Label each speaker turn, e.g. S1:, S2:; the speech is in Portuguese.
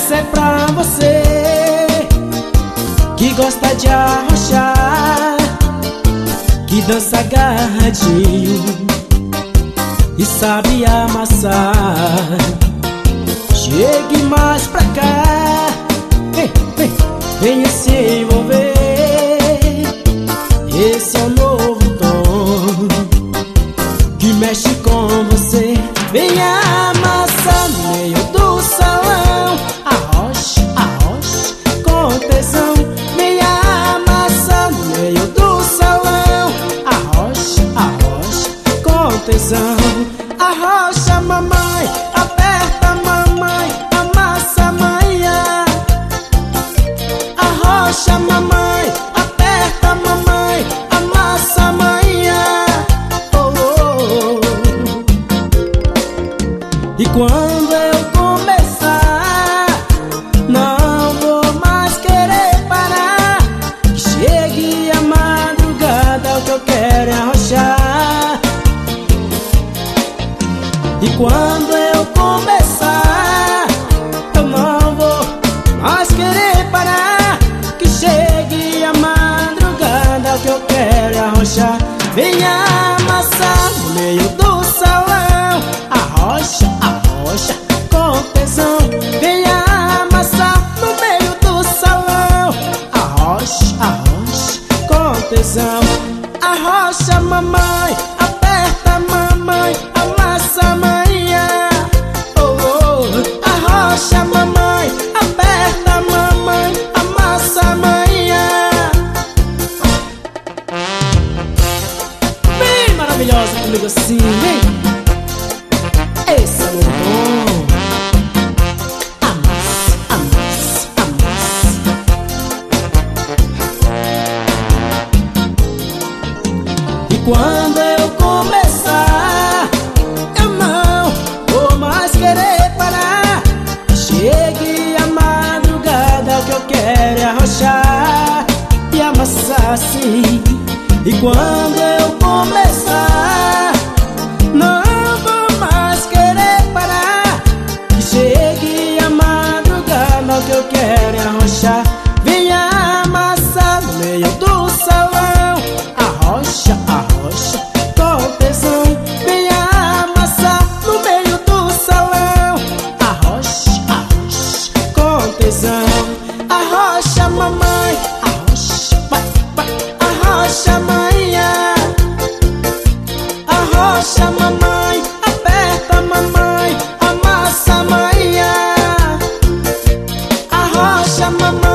S1: Essa é pra você que gosta de arrochar, que dança agarradinho e sabe amassar. Chegue mais pra cá, vem, vem, venha se envolver. Esse é o novo tom que mexe com você. Venha amassar no meio do salão. Arrocha, arrocha com tesão. Venha amassar no meio do salão. Arrocha, arrocha com tesão. Arrocha, mamãe, aperta, mamãe, amassa, manhã. Arrocha, mamãe, aperta, mamãe, amassa, manhã. Oh, oh, oh. E quando eu começar, não vou mais querer parar. Que chegue a madrugada, o que eu quero é arrochar. E quando eu começar, eu não vou mais querer parar. Que chegue a madrugada, o que eu quero é arrochar. Venha amassar no meio do salão. Arrocha, arrocha com tesão. Venha amassar no meio do salão. Arrocha, arrocha com tesão. Arrocha, mamãe, aperta, mamãe, amassa, manhã. Oh, oh. Arrocha, mamãe, aperta, mamãe, amassa, manhã. Bem maravilhosa comigo assim, vem. Esse é o meu dom. Amassa, amassa, amassa. E quando eu começar, eu não vou mais querer parar. Chegue a madrugada, o que eu quero é arrochar e amassar assim. E quando eu começar, não vou mais querer parar. Chegue a madrugada, o que eu quero é arrochar. Venha amassar no meio do salão. Arrocha, arrocha com tesão. Venha amassar no meio do salão. Arrocha, arrocha com tesão. Arrocha, mamãe, arrocha, vai, vai. Arrocha, manhã. Arrocha, mamãe, aperta, mamãe, amassa, manhã. Arrocha, mamãe.